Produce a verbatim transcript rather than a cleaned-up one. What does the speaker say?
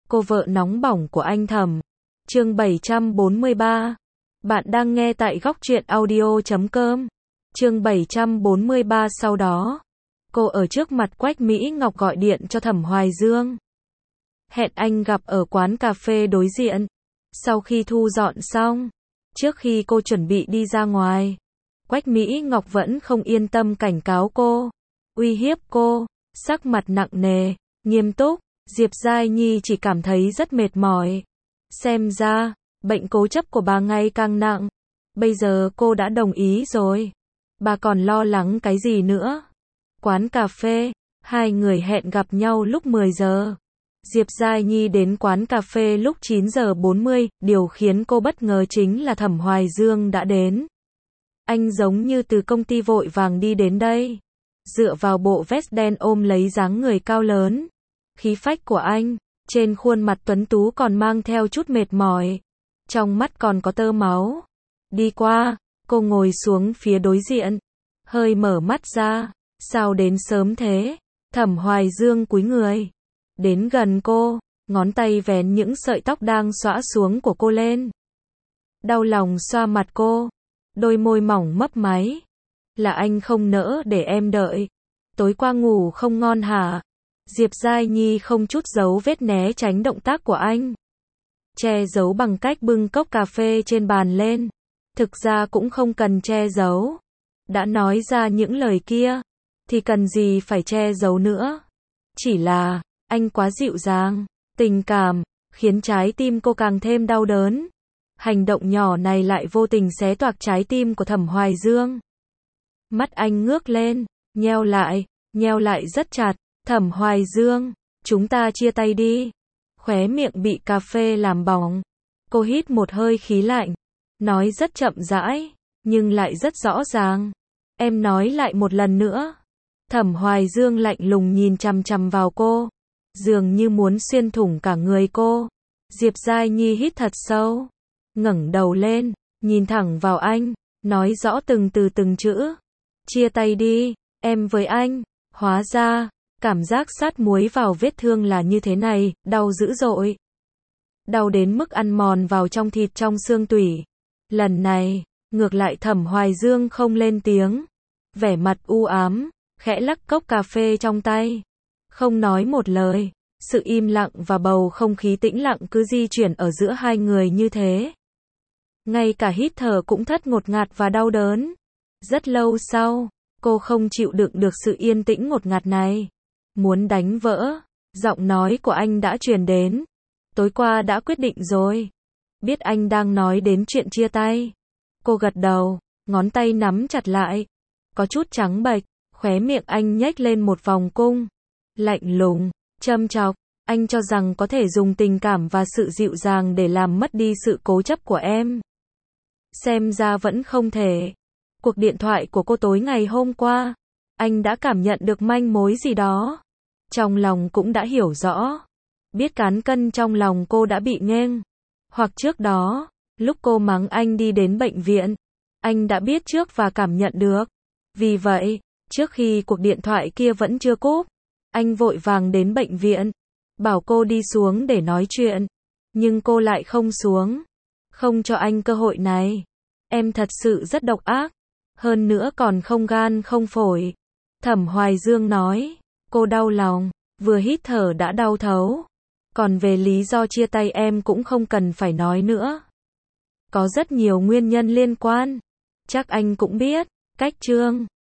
cô vợ nóng bỏng của anh Thẩm. Chương bảy trăm bốn mươi ba. Bạn đang nghe tại góc truyện audio chấm com. Chương bảy trăm bốn mươi ba. Sau đó, cô ở trước mặt Quách Mỹ Ngọc gọi điện cho Thẩm Hoài Dương. Hẹn anh gặp ở quán cà phê đối diện. Sau khi thu dọn xong, trước khi cô chuẩn bị đi ra ngoài, Quách Mỹ Ngọc vẫn không yên tâm cảnh cáo cô, uy hiếp cô, sắc mặt nặng nề, nghiêm túc. Diệp Giai Nhi chỉ cảm thấy rất mệt mỏi. Xem ra, bệnh cố chấp của bà ngày càng nặng. Bây giờ cô đã đồng ý rồi. Bà còn lo lắng cái gì nữa? Quán cà phê, hai người hẹn gặp nhau lúc mười giờ. Diệp Giai Nhi đến quán cà phê lúc chín giờ bốn mươi, điều khiến cô bất ngờ chính là Thẩm Hoài Dương đã đến. Anh giống như từ công ty vội vàng đi đến đây. Dựa vào bộ vest đen ôm lấy dáng người cao lớn, khí phách của anh, trên khuôn mặt tuấn tú còn mang theo chút mệt mỏi, trong mắt còn có tơ máu. Đi qua, cô ngồi xuống phía đối diện, hơi mở mắt ra, sao đến sớm thế? Thẩm Hoài Dương cúi người, đến gần cô, ngón tay vén những sợi tóc đang xõa xuống của cô lên. Đau lòng xoa mặt cô, đôi môi mỏng mấp máy. Là anh không nỡ để em đợi. Tối qua ngủ không ngon hả? Diệp Giai Nhi không chút giấu vết né tránh động tác của anh, che giấu bằng cách bưng cốc cà phê trên bàn lên. Thực ra cũng không cần che giấu. Đã nói ra những lời kia, thì cần gì phải che giấu nữa. Chỉ là, anh quá dịu dàng, tình cảm, khiến trái tim cô càng thêm đau đớn. Hành động nhỏ này lại vô tình xé toạc trái tim của Thẩm Hoài Dương. Mắt anh ngước lên, nheo lại, nheo lại rất chặt. Thẩm Hoài Dương, chúng ta chia tay đi. Khóe miệng bị cà phê làm bỏng. Cô hít một hơi khí lạnh, nói rất chậm rãi, nhưng lại rất rõ ràng. Em nói lại một lần nữa. Thẩm Hoài Dương lạnh lùng nhìn chằm chằm vào cô, dường như muốn xuyên thủng cả người cô. Diệp Giai Nhi hít thật sâu, ngẩng đầu lên, nhìn thẳng vào anh, nói rõ từng từ từng chữ. Chia tay đi, em với anh. Hóa ra, cảm giác sát muối vào vết thương là như thế này, đau dữ dội. Đau đến mức ăn mòn vào trong thịt trong xương tủy. Lần này, ngược lại Thẩm Hoài Dương không lên tiếng. Vẻ mặt u ám, khẽ lắc cốc cà phê trong tay. Không nói một lời, sự im lặng và bầu không khí tĩnh lặng cứ di chuyển ở giữa hai người như thế. Ngay cả hít thở cũng thất ngột ngạt và đau đớn. Rất lâu sau, cô không chịu đựng được sự yên tĩnh ngột ngạt này. Muốn đánh vỡ, giọng nói của anh đã truyền đến. Tối qua đã quyết định rồi. Biết anh đang nói đến chuyện chia tay. Cô gật đầu, ngón tay nắm chặt lại. Có chút trắng bệch, khóe miệng anh nhếch lên một vòng cung. Lạnh lùng, châm chọc, anh cho rằng có thể dùng tình cảm và sự dịu dàng để làm mất đi sự cố chấp của em. Xem ra vẫn không thể. Cuộc điện thoại của cô tối ngày hôm qua, anh đã cảm nhận được manh mối gì đó. Trong lòng cũng đã hiểu rõ. Biết cán cân trong lòng cô đã bị nghênh. Hoặc trước đó, lúc cô mắng anh đi đến bệnh viện, anh đã biết trước và cảm nhận được. Vì vậy, trước khi cuộc điện thoại kia vẫn chưa cúp, anh vội vàng đến bệnh viện, bảo cô đi xuống để nói chuyện. Nhưng cô lại không xuống, không cho anh cơ hội này. Em thật sự rất độc ác. Hơn nữa còn không gan không phổi. Thẩm Hoài Dương nói. Cô đau lòng, vừa hít thở đã đau thấu. Còn về lý do chia tay em cũng không cần phải nói nữa. Có rất nhiều nguyên nhân liên quan. Chắc anh cũng biết. Cách chương